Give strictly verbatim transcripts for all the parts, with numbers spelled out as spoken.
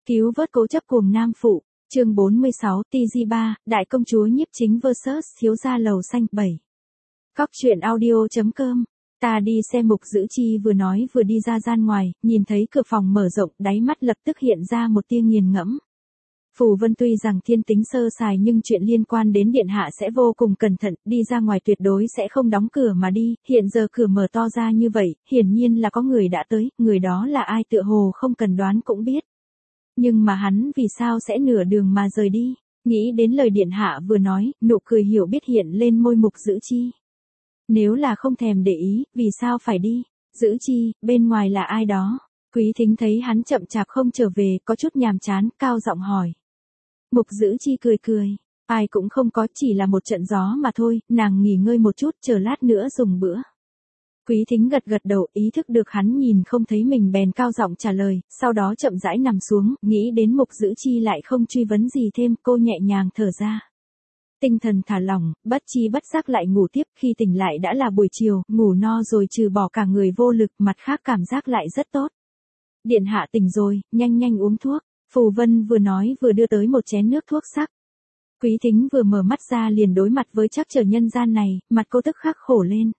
Cứu vớt cố chấp cuồng nam phụ, chương bốn mươi sáu, tê giê ba, Đại công chúa nhiếp chính versus thiếu gia lầu xanh bảy. Cóc truyện audio chấm com. Ta đi xem Mục Dữ Chi vừa nói vừa đi ra gian ngoài, nhìn thấy cửa phòng mở rộng, đáy mắt lập tức hiện ra một tia nghiền ngẫm. Phù Vân tuy rằng thiên tính sơ sài nhưng chuyện liên quan đến điện hạ sẽ vô cùng cẩn thận, đi ra ngoài tuyệt đối sẽ không đóng cửa mà đi, hiện giờ cửa mở to ra như vậy, hiển nhiên là có người đã tới, người đó là ai tựa hồ không cần đoán cũng biết. Nhưng mà hắn vì sao sẽ nửa đường mà rời đi, nghĩ đến lời điện hạ vừa nói, nụ cười hiểu biết hiện lên môi Mục Dữ Chi. Nếu là không thèm để ý, vì sao phải đi? Dữ Chi, bên ngoài là ai đó? Quý Thính thấy hắn chậm chạp không trở về, có chút nhàm chán, cao giọng hỏi. Mục Dữ Chi cười cười, ai cũng không có, chỉ là một trận gió mà thôi, nàng nghỉ ngơi một chút, chờ lát nữa dùng bữa. Quý Thính gật gật đầu, ý thức được hắn nhìn không thấy mình bèn cao giọng trả lời, sau đó chậm rãi nằm xuống, nghĩ đến Mục Dữ Chi lại không truy vấn gì thêm, cô nhẹ nhàng thở ra. Tinh thần thả lỏng, bất chi bất giác lại ngủ tiếp, khi tỉnh lại đã là buổi chiều, ngủ no rồi trừ bỏ cả người vô lực, mặt khác cảm giác lại rất tốt. Điện hạ tỉnh rồi, nhanh nhanh uống thuốc. Phù Vân vừa nói vừa đưa tới một chén nước thuốc sắc. Quý Thính vừa mở mắt ra liền đối mặt với trắc trở nhân gian này, mặt cô tức khắc khổ lên.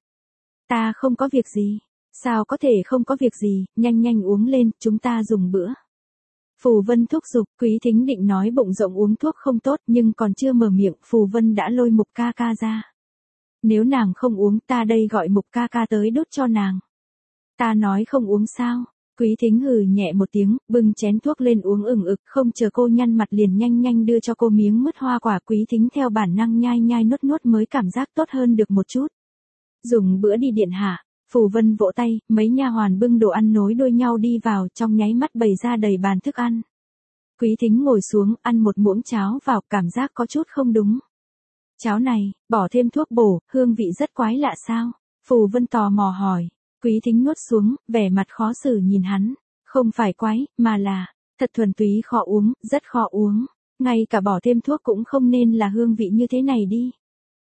Ta không có việc gì. Sao có thể không có việc gì, nhanh nhanh uống lên, chúng ta dùng bữa. Phù Vân thúc giục, Quý Thính định nói bụng rộng uống thuốc không tốt nhưng còn chưa mở miệng, Phù Vân đã lôi Mục ca ca ra. Nếu nàng không uống ta đây gọi Mục ca ca tới đốt cho nàng. Ta nói không uống sao? Quý Thính hừ nhẹ một tiếng, bưng chén thuốc lên uống ừng ực, không chờ cô nhăn mặt liền nhanh nhanh đưa cho cô miếng mứt hoa quả. Quý Thính theo bản năng nhai nhai nuốt nuốt mới cảm giác tốt hơn được một chút. Dùng bữa đi điện hạ. Phù Vân vỗ tay, mấy nha hoàn bưng đồ ăn nối đuôi nhau đi vào, trong nháy mắt bày ra đầy bàn thức ăn. Quý Thính ngồi xuống, ăn một muỗng cháo vào, cảm giác có chút không đúng. Cháo này, bỏ thêm thuốc bổ, hương vị rất quái lạ sao? Phù Vân tò mò hỏi. Quý Thính nuốt xuống, vẻ mặt khó xử nhìn hắn. Không phải quái, mà là, thật thuần túy khó uống, rất khó uống. Ngay cả bỏ thêm thuốc cũng không nên là hương vị như thế này đi.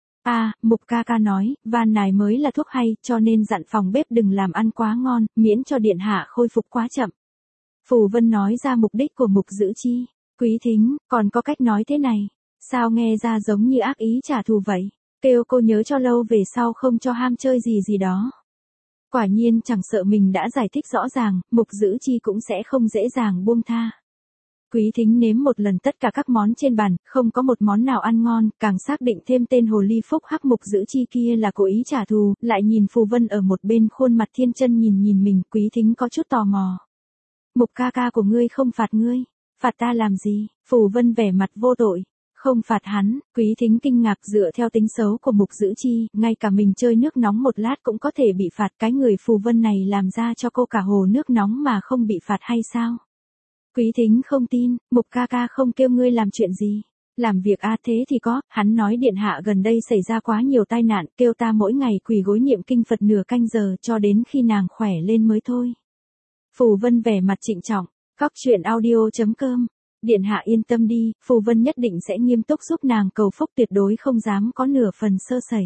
À, Mục ca ca nói, van này mới là thuốc hay, cho nên dặn phòng bếp đừng làm ăn quá ngon, miễn cho điện hạ khôi phục quá chậm. Phù Vân nói ra mục đích của Mục Dữ Chi. Quý Thính, còn có cách nói thế này. Sao nghe ra giống như ác ý trả thù vậy? Kêu cô nhớ cho lâu về sau không cho ham chơi gì gì đó. Quả nhiên chẳng sợ mình đã giải thích rõ ràng, Mục Dữ Chi cũng sẽ không dễ dàng buông tha. Quý Thính nếm một lần tất cả các món trên bàn, không có một món nào ăn ngon, càng xác định thêm tên hồ ly phúc hắc Mục Dữ Chi kia là cố ý trả thù, lại nhìn Phù Vân ở một bên khuôn mặt thiên chân nhìn nhìn mình, Quý Thính có chút tò mò. Mục ca ca của ngươi không phạt ngươi, phạt ta làm gì? Phù Vân vẻ mặt vô tội. Không phạt hắn, Quý Thính kinh ngạc, dựa theo tính xấu của Mục Dữ Chi, ngay cả mình chơi nước nóng một lát cũng có thể bị phạt, cái người Phù Vân này làm ra cho cô cả hồ nước nóng mà không bị phạt hay sao? Quý Thính không tin, Mục ca ca không kêu ngươi làm chuyện gì. Làm việc a à thế thì có, hắn nói điện hạ gần đây xảy ra quá nhiều tai nạn, kêu ta mỗi ngày quỳ gối niệm kinh Phật nửa canh giờ cho đến khi nàng khỏe lên mới thôi. Phù Vân vẻ mặt trịnh trọng, cóc truyện audio chấm com. Điện hạ yên tâm đi, Phù Vân nhất định sẽ nghiêm túc giúp nàng cầu phúc, tuyệt đối không dám có nửa phần sơ sẩy.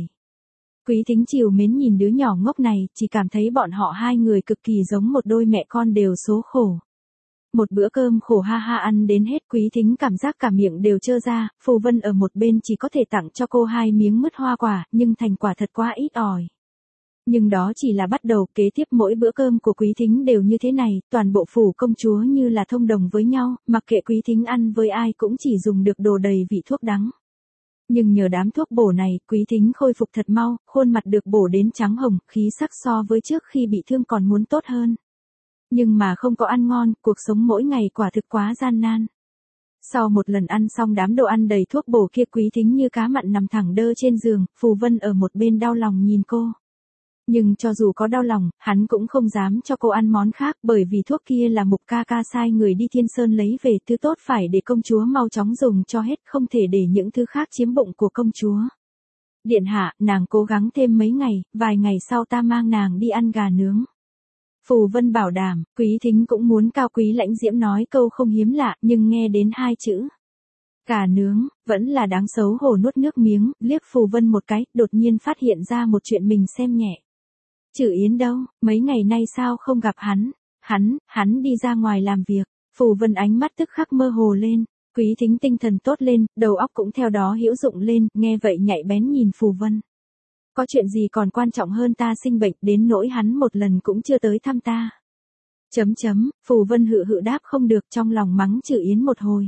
Quý Thính chiều mến nhìn đứa nhỏ ngốc này, chỉ cảm thấy bọn họ hai người cực kỳ giống một đôi mẹ con đều số khổ. Một bữa cơm khổ ha ha ăn đến hết, Quý Thính cảm giác cả miệng đều trơ ra, Phù Vân ở một bên chỉ có thể tặng cho cô hai miếng mứt hoa quả, nhưng thành quả thật quá ít ỏi. Nhưng đó chỉ là bắt đầu, kế tiếp mỗi bữa cơm của Quý Thính đều như thế này, toàn bộ phủ công chúa như là thông đồng với nhau, mặc kệ Quý Thính ăn với ai cũng chỉ dùng được đồ đầy vị thuốc đắng. Nhưng nhờ đám thuốc bổ này, Quý Thính khôi phục thật mau, khuôn mặt được bổ đến trắng hồng, khí sắc so với trước khi bị thương còn muốn tốt hơn. Nhưng mà không có ăn ngon, cuộc sống mỗi ngày quả thực quá gian nan. Sau một lần ăn xong đám đồ ăn đầy thuốc bổ kia, Quý Thính như cá mặn nằm thẳng đơ trên giường, Phù Vân ở một bên đau lòng nhìn cô. Nhưng cho dù có đau lòng, hắn cũng không dám cho cô ăn món khác, bởi vì thuốc kia là Mục ca ca sai người đi Thiên Sơn lấy về, thứ tốt phải để công chúa mau chóng dùng cho hết, không thể để những thứ khác chiếm bụng của công chúa. Điện hạ, nàng cố gắng thêm mấy ngày, vài ngày sau ta mang nàng đi ăn gà nướng. Phù Vân bảo đảm. Quý Thính cũng muốn cao quý lãnh diễm nói câu không hiếm lạ, nhưng nghe đến hai chữ gà nướng, vẫn là đáng xấu hổ nuốt nước miếng, liếc Phù Vân một cái, đột nhiên phát hiện ra một chuyện mình xem nhẹ. Trử Yến đâu, mấy ngày nay sao không gặp hắn? Hắn, hắn đi ra ngoài làm việc. Phù Vân ánh mắt tức khắc mơ hồ lên, Quý Thính tinh thần tốt lên, đầu óc cũng theo đó hữu dụng lên, nghe vậy nhạy bén nhìn Phù Vân. Có chuyện gì còn quan trọng hơn ta sinh bệnh đến nỗi hắn một lần cũng chưa tới thăm ta. Chấm chấm, Phù Vân hự hự đáp không được trong lòng mắng Trử Yến một hồi.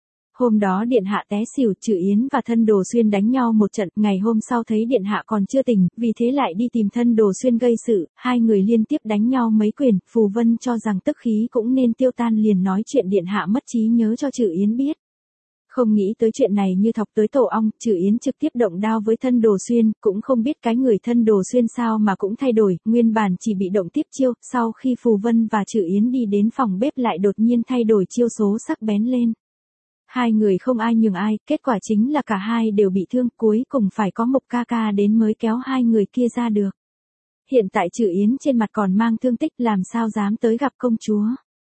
Hôm đó điện hạ té xỉu, Trử Yến và Thân Đồ Xuyên đánh nhau một trận, ngày hôm sau thấy điện hạ còn chưa tỉnh, vì thế lại đi tìm Thân Đồ Xuyên gây sự, hai người liên tiếp đánh nhau mấy quyền, Phù Vân cho rằng tức khí cũng nên tiêu tan liền nói chuyện điện hạ mất trí nhớ cho Trử Yến biết. Không nghĩ tới chuyện này như thọc tới tổ ong, Trử Yến trực tiếp động đao với Thân Đồ Xuyên, cũng không biết cái người Thân Đồ Xuyên sao mà cũng thay đổi, nguyên bản chỉ bị động tiếp chiêu, sau khi Phù Vân và Trử Yến đi đến phòng bếp lại đột nhiên thay đổi chiêu số sắc bén lên. Hai người không ai nhường ai, kết quả chính là cả hai đều bị thương, cuối cùng phải có Mục ca ca đến mới kéo hai người kia ra được. Hiện tại Trử Yến trên mặt còn mang thương tích, làm sao dám tới gặp công chúa.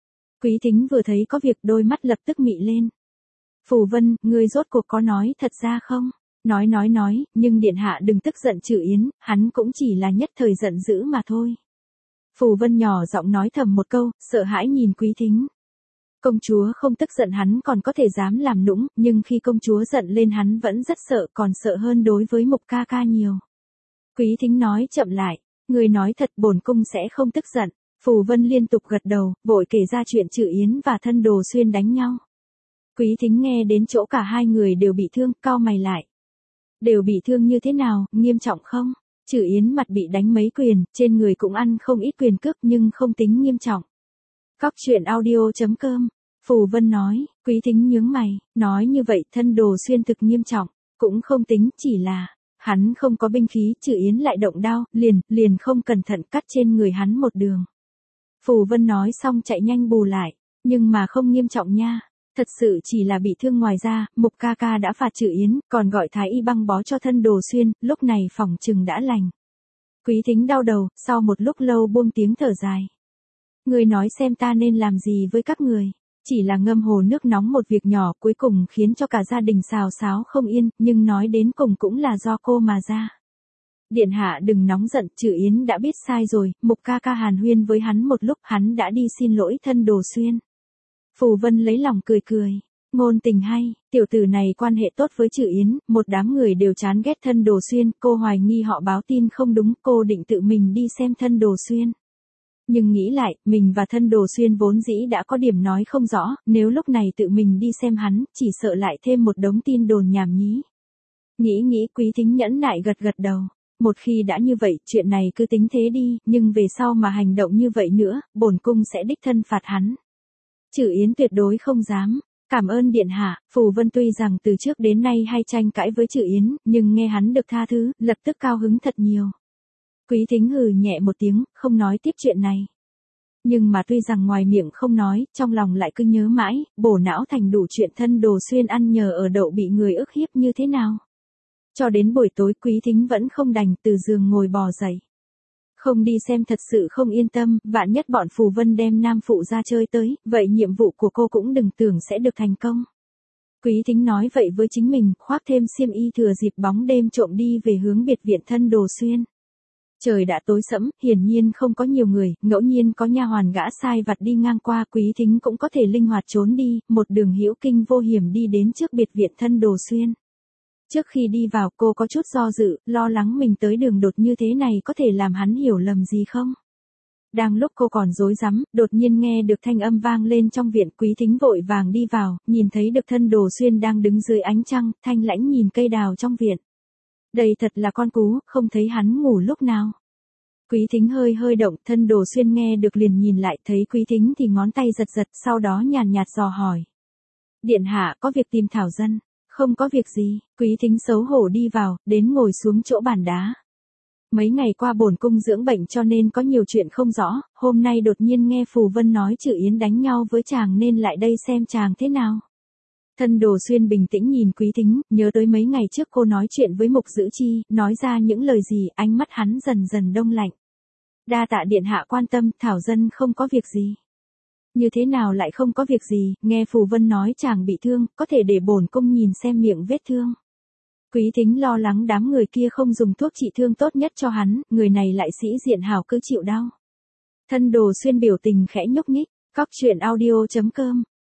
Quý Thính vừa thấy có việc đôi mắt lập tức mị lên. Phù Vân, ngươi rốt cuộc có nói thật ra không? Nói nói nói, nhưng điện hạ đừng tức giận Trử Yến, hắn cũng chỉ là nhất thời giận dữ mà thôi. Phù Vân nhỏ giọng nói thầm một câu, sợ hãi nhìn Quý Thính. Công chúa không tức giận hắn còn có thể dám làm nũng, nhưng khi công chúa giận lên hắn vẫn rất sợ, còn sợ hơn đối với Mục ca ca nhiều. Quý Thính nói chậm lại, người nói thật bổn cung sẽ không tức giận. Phù Vân liên tục gật đầu, vội kể ra chuyện Trử Yến và Thân Đồ Xuyên đánh nhau. Quý Thính nghe đến chỗ cả hai người đều bị thương, cau mày lại. Đều bị thương như thế nào, nghiêm trọng không? Trử Yến mặt bị đánh mấy quyền, trên người cũng ăn không ít quyền cước nhưng không tính nghiêm trọng. Cóc truyện audio chấm com, Phù Vân nói, Quý Thính nhướng mày, nói như vậy Thân Đồ Xuyên thực nghiêm trọng, cũng không tính, chỉ là, hắn không có binh khí, Trử Yến lại động đao, liền, liền không cẩn thận cắt trên người hắn một đường. Phù Vân nói xong chạy nhanh bù lại, nhưng mà không nghiêm trọng nha. Thật sự chỉ là bị thương, ngoài ra, Mục ca ca đã phạt Trử Yến, còn gọi thái y băng bó cho Thân Đồ Xuyên, lúc này phỏng chừng đã lành. Quý Thính đau đầu, sau một lúc lâu buông tiếng thở dài. Người nói xem ta nên làm gì với các người, chỉ là ngâm hồ nước nóng một việc nhỏ cuối cùng khiến cho cả gia đình xào xáo không yên, nhưng nói đến cùng cũng là do cô mà ra. Điện hạ đừng nóng giận, Trử Yến đã biết sai rồi, Mục ca ca hàn huyên với hắn một lúc, hắn đã đi xin lỗi Thân Đồ Xuyên. Phù Vân lấy lòng cười cười, ngôn tình hay, tiểu tử này quan hệ tốt với Trử Yến, một đám người đều chán ghét Thân Đồ Xuyên, cô hoài nghi họ báo tin không đúng, cô định tự mình đi xem Thân Đồ Xuyên. Nhưng nghĩ lại, mình và Thân Đồ Xuyên vốn dĩ đã có điểm nói không rõ, nếu lúc này tự mình đi xem hắn, chỉ sợ lại thêm một đống tin đồn nhảm nhí. Nghĩ nghĩ Quý Thính nhẫn nại gật gật đầu. Một khi đã như vậy, chuyện này cứ tính thế đi, nhưng về sau mà hành động như vậy nữa, bổn cung sẽ đích thân phạt hắn. Trử Yến tuyệt đối không dám. Cảm ơn điện hạ. Phù Vân tuy rằng từ trước đến nay hay tranh cãi với Trử Yến, nhưng nghe hắn được tha thứ, lập tức cao hứng thật nhiều. Quý Thính hừ nhẹ một tiếng, không nói tiếp chuyện này. Nhưng mà tuy rằng ngoài miệng không nói, trong lòng lại cứ nhớ mãi, bổ não thành đủ chuyện Thân Đồ Xuyên ăn nhờ ở đậu bị người ức hiếp như thế nào. Cho đến buổi tối Quý Thính vẫn không đành từ giường ngồi bò dậy. Không đi xem thật sự không yên tâm, vạn nhất bọn Phù Vân đem nam phụ ra chơi tới, vậy nhiệm vụ của cô cũng đừng tưởng sẽ được thành công. Quý Thính nói vậy với chính mình, khoác thêm xiêm y thừa dịp bóng đêm trộm đi về hướng biệt viện Thân Đồ Xuyên. Trời đã tối sẫm, hiển nhiên không có nhiều người, ngẫu nhiên có nha hoàn gã sai vặt đi ngang qua, Quý Thính cũng có thể linh hoạt trốn đi, một đường hữu kinh vô hiểm đi đến trước biệt viện Thân Đồ Xuyên. Trước khi đi vào cô có chút do dự, lo lắng mình tới đường đột như thế này có thể làm hắn hiểu lầm gì không. Đang lúc cô còn rối rắm, đột nhiên nghe được thanh âm vang lên trong viện. Quý Thính vội vàng đi vào, nhìn thấy được Thân Đồ Xuyên đang đứng dưới ánh trăng, thanh lãnh nhìn cây đào trong viện. Đây thật là con cú, không thấy hắn ngủ lúc nào. Quý Thính hơi hơi động, Thân Đồ Xuyên nghe được liền nhìn lại, thấy Quý Thính thì ngón tay giật giật, sau đó nhàn nhạt dò hỏi. Điện hạ có việc tìm Thảo Dân. Không có việc gì, Quý Thính xấu hổ đi vào, đến ngồi xuống chỗ bàn đá. Mấy ngày qua bổn cung dưỡng bệnh cho nên có nhiều chuyện không rõ, hôm nay đột nhiên nghe Phù Vân nói Trử Yến đánh nhau với chàng nên lại đây xem chàng thế nào. Thân Đồ Xuyên bình tĩnh nhìn Quý Thính, nhớ tới mấy ngày trước cô nói chuyện với Mục Dữ Chi, nói ra những lời gì, ánh mắt hắn dần dần đông lạnh. Đa tạ điện hạ quan tâm, Thảo Dân không có việc gì. Như thế nào lại không có việc gì, nghe Phù Vân nói chàng bị thương, có thể để bổn cung nhìn xem miệng vết thương. Quý Thính lo lắng đám người kia không dùng thuốc trị thương tốt nhất cho hắn, người này lại sĩ diện hảo cứ chịu đau. Thân Đồ Xuyên biểu tình khẽ nhúc nhích, cóc truyện audio chấm com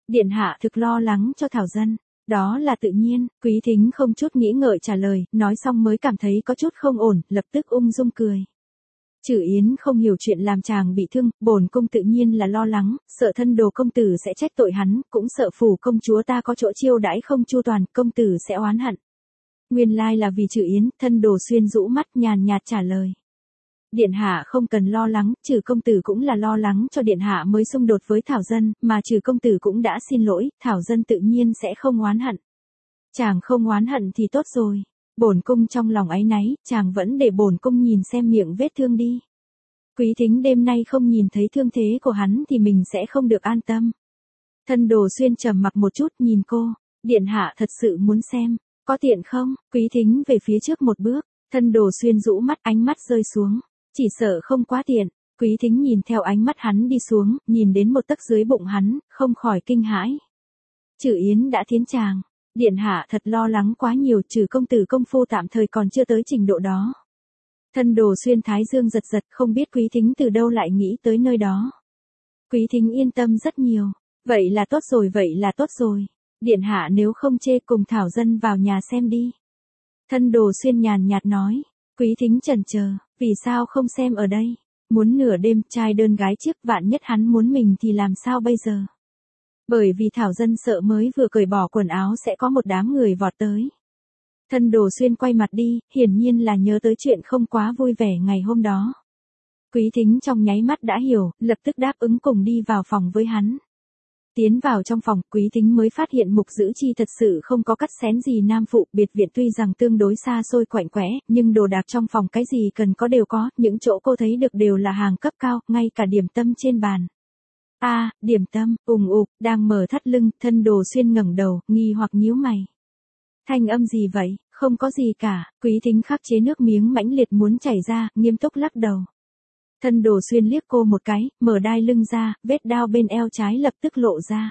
Điện hạ thực lo lắng cho Thảo Dân. Đó là tự nhiên, Quý Thính không chút nghĩ ngợi trả lời, nói xong mới cảm thấy có chút không ổn, lập tức ung dung cười. Chử Yến không hiểu chuyện làm chàng bị thương, bổn cung tự nhiên là lo lắng, sợ thân đồ công tử sẽ trách tội hắn, cũng sợ phủ công chúa ta có chỗ chiêu đãi không chu toàn, công tử sẽ oán hận. Nguyên lai là vì Chử Yến, thân đồ xuyên rũ mắt nhàn nhạt trả lời. Điện hạ không cần lo lắng, Chử công tử cũng là lo lắng cho điện hạ mới xung đột với Thảo Dân, mà Chử công tử cũng đã xin lỗi, Thảo Dân tự nhiên sẽ không oán hận. Chàng không oán hận thì tốt rồi. Bổn cung trong lòng áy náy, chàng vẫn để bổn cung nhìn xem miệng vết thương đi. Quý Thính đêm nay không nhìn thấy thương thế của hắn thì mình sẽ không được an tâm. Thân đồ xuyên trầm mặc một chút nhìn cô, điện hạ thật sự muốn xem, có tiện không? Quý Thính về phía trước một bước, thân đồ xuyên rũ mắt ánh mắt rơi xuống, chỉ sợ không quá tiện. Quý Thính nhìn theo ánh mắt hắn đi xuống, nhìn đến một tấc dưới bụng hắn, không khỏi kinh hãi. Chử Yến đã thiến chàng. Điện hạ thật lo lắng quá nhiều, Chử công tử công phu tạm thời còn chưa tới trình độ đó. Thân đồ xuyên thái dương giật giật, không biết Quý Thính từ đâu lại nghĩ tới nơi đó. Quý Thính yên tâm rất nhiều. Vậy là tốt rồi, vậy là tốt rồi. Điện hạ nếu không chê cùng Thảo Dân vào nhà xem đi. Thân đồ xuyên nhàn nhạt nói. Quý Thính chần chờ, vì sao không xem ở đây? Muốn nửa đêm trai đơn gái chiếc, vạn nhất hắn muốn mình thì làm sao bây giờ? Bởi vì Thảo Dân sợ mới vừa cởi bỏ quần áo sẽ có một đám người vọt tới. Thân đồ xuyên quay mặt đi, hiển nhiên là nhớ tới chuyện không quá vui vẻ ngày hôm đó. Quý Thính trong nháy mắt đã hiểu, lập tức đáp ứng cùng đi vào phòng với hắn. Tiến vào trong phòng, Quý Thính mới phát hiện Mục Dữ Chi thật sự không có cắt xén gì nam phụ, biệt viện tuy rằng tương đối xa xôi quạnh quẽ, nhưng đồ đạc trong phòng cái gì cần có đều có, những chỗ cô thấy được đều là hàng cấp cao, ngay cả điểm tâm trên bàn. A, à, điểm tâm, ùng ục, đang mở thắt lưng, thân đồ xuyên ngẩng đầu, nghi hoặc nhíu mày. Thanh âm gì vậy? Không có gì cả. Quý Thính khắc chế nước miếng mãnh liệt muốn chảy ra, nghiêm túc lắc đầu. Thân đồ xuyên liếc cô một cái, mở đai lưng ra, vết đao bên eo trái lập tức lộ ra.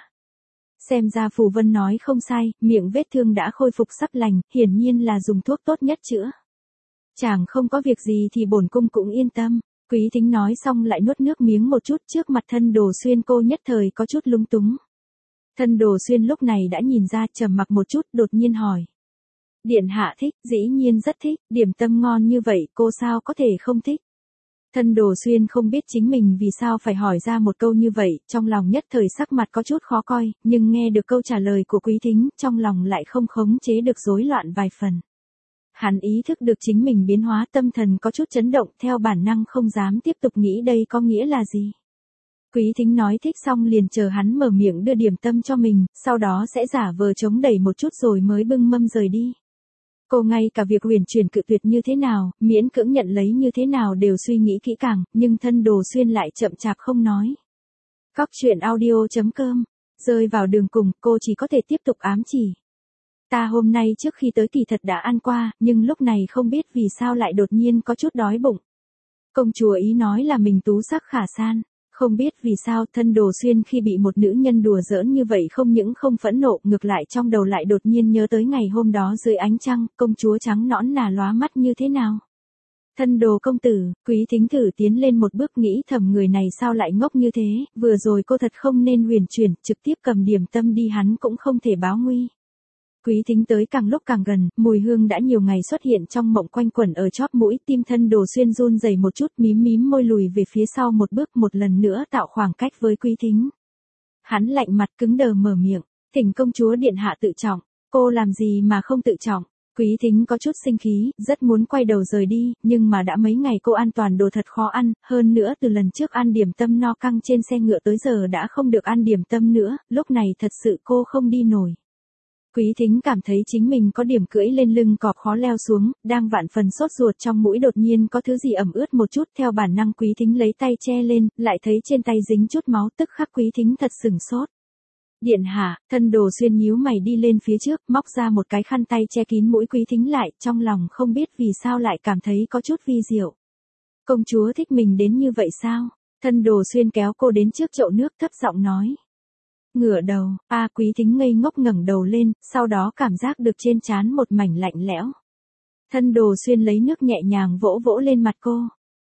Xem ra Phù Vân nói không sai, miệng vết thương đã khôi phục sắp lành, hiển nhiên là dùng thuốc tốt nhất chữa. Chàng không có việc gì thì bổn cung cũng yên tâm. Quý Thính nói xong lại nuốt nước miếng một chút, trước mặt thân đồ xuyên cô nhất thời có chút lúng túng. Thân đồ xuyên lúc này đã nhìn ra, trầm mặc một chút, đột nhiên hỏi. Điện hạ thích, dĩ nhiên rất thích, điểm tâm ngon như vậy cô sao có thể không thích. Thân đồ xuyên không biết chính mình vì sao phải hỏi ra một câu như vậy, trong lòng nhất thời sắc mặt có chút khó coi, nhưng nghe được câu trả lời của Quý Thính, trong lòng lại không khống chế được rối loạn vài phần. Hắn ý thức được chính mình biến hóa, tâm thần có chút chấn động, theo bản năng không dám tiếp tục nghĩ đây có nghĩa là gì. Quý Thính nói thích xong liền chờ hắn mở miệng đưa điểm tâm cho mình, sau đó sẽ giả vờ chống đẩy một chút rồi mới bưng mâm rời đi. Cô ngay cả việc huyền chuyển cự tuyệt như thế nào, miễn cưỡng nhận lấy như thế nào đều suy nghĩ kỹ càng, nhưng thân đồ xuyên lại chậm chạp không nói. Cóc truyện audio chấm com, rơi vào đường cùng, cô chỉ có thể tiếp tục ám chỉ. Ta hôm nay trước khi tới kỳ thật đã ăn qua, nhưng lúc này không biết vì sao lại đột nhiên có chút đói bụng. Công chúa ý nói là mình tú sắc khả san. Không biết vì sao thân đồ xuyên khi bị một nữ nhân đùa giỡn như vậy không những không phẫn nộ, ngược lại trong đầu lại đột nhiên nhớ tới ngày hôm đó dưới ánh trăng, công chúa trắng nõn nà lóa mắt như thế nào. Thân đồ công tử, Quý Thính thử tiến lên một bước nghĩ thầm người này sao lại ngốc như thế, vừa rồi cô thật không nên huyền chuyển, trực tiếp cầm điểm tâm đi hắn cũng không thể báo nguy. Quý Thính tới càng lúc càng gần, mùi hương đã nhiều ngày xuất hiện trong mộng quanh quẩn ở chóp mũi, tim thân đồ xuyên run rẩy một chút, mím mím môi lùi về phía sau một bước, một lần nữa tạo khoảng cách với Quý Thính. Hắn lạnh mặt cứng đờ mở miệng, thỉnh công chúa điện hạ tự trọng, cô làm gì mà không tự trọng. Quý Thính có chút sinh khí, rất muốn quay đầu rời đi, nhưng mà đã mấy ngày cô an toàn đồ thật khó ăn, hơn nữa từ lần trước ăn điểm tâm no căng trên xe ngựa tới giờ đã không được ăn điểm tâm nữa, lúc này thật sự cô không đi nổi. Quý Thính cảm thấy chính mình có điểm cưỡi lên lưng cọp khó leo xuống, đang vạn phần sốt ruột trong mũi đột nhiên có thứ gì ẩm ướt một chút, theo bản năng Quý Thính lấy tay che lên, lại thấy trên tay dính chút máu, tức khắc Quý Thính thật sửng sốt. Điện hạ, thân đồ xuyên nhíu mày đi lên phía trước, móc ra một cái khăn tay che kín mũi Quý Thính lại, trong lòng không biết vì sao lại cảm thấy có chút vi diệu. Công chúa thích mình đến như vậy sao? Thân đồ xuyên kéo cô đến trước chậu nước thấp giọng nói. Ngửa đầu, a à, Quý Thính ngây ngốc ngẩng đầu lên, sau đó cảm giác được trên trán một mảnh lạnh lẽo. Thân đồ xuyên lấy nước nhẹ nhàng vỗ vỗ lên mặt cô.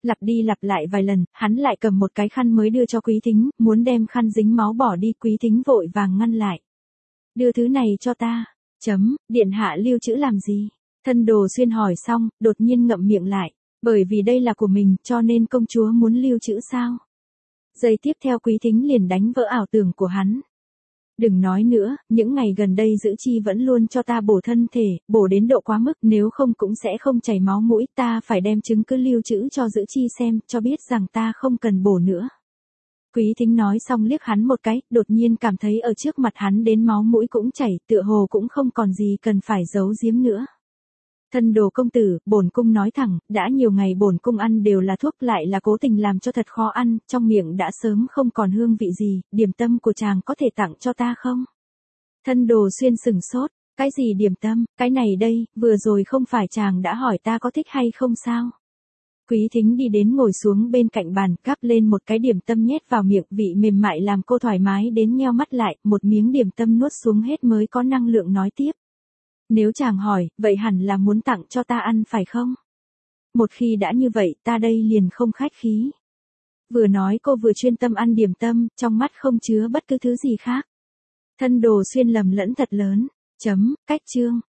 Lặp đi lặp lại vài lần, hắn lại cầm một cái khăn mới đưa cho Quý Thính, muốn đem khăn dính máu bỏ đi. Quý Thính vội vàng ngăn lại. Đưa thứ này cho ta. Chấm, điện hạ lưu trữ làm gì? Thân Đồ Xuyên hỏi xong, đột nhiên ngậm miệng lại. Bởi vì đây là của mình, cho nên công chúa muốn lưu trữ sao? Giây tiếp theo Quý Thính liền đánh vỡ ảo tưởng của hắn. Đừng nói nữa, những ngày gần đây Dữ Chi vẫn luôn cho ta bổ thân thể, bổ đến độ quá mức, nếu không cũng sẽ không chảy máu mũi, ta phải đem chứng cứ lưu trữ cho Dữ Chi xem, cho biết rằng ta không cần bổ nữa. Quý Thính nói xong liếc hắn một cái, đột nhiên cảm thấy ở trước mặt hắn đến máu mũi cũng chảy, tựa hồ cũng không còn gì cần phải giấu giếm nữa. Thân Đồ công tử, bổn cung nói thẳng, đã nhiều ngày bổn cung ăn đều là thuốc, lại là cố tình làm cho thật khó ăn, trong miệng đã sớm không còn hương vị gì, điểm tâm của chàng có thể tặng cho ta không? Thân Đồ Xuyên sừng sốt, cái gì điểm tâm, cái này đây, vừa rồi không phải chàng đã hỏi ta có thích hay không sao? Quý Thính đi đến ngồi xuống bên cạnh bàn, gắp lên một cái điểm tâm nhét vào miệng, vị mềm mại làm cô thoải mái đến nheo mắt lại, một miếng điểm tâm nuốt xuống hết mới có năng lượng nói tiếp. Nếu chàng hỏi, vậy hẳn là muốn tặng cho ta ăn phải không? Một khi đã như vậy, ta đây liền không khách khí. Vừa nói cô vừa chuyên tâm ăn điểm tâm, trong mắt không chứa bất cứ thứ gì khác. Thân Đồ Xuyên lầm lẫn thật lớn. Chấm, cách chương.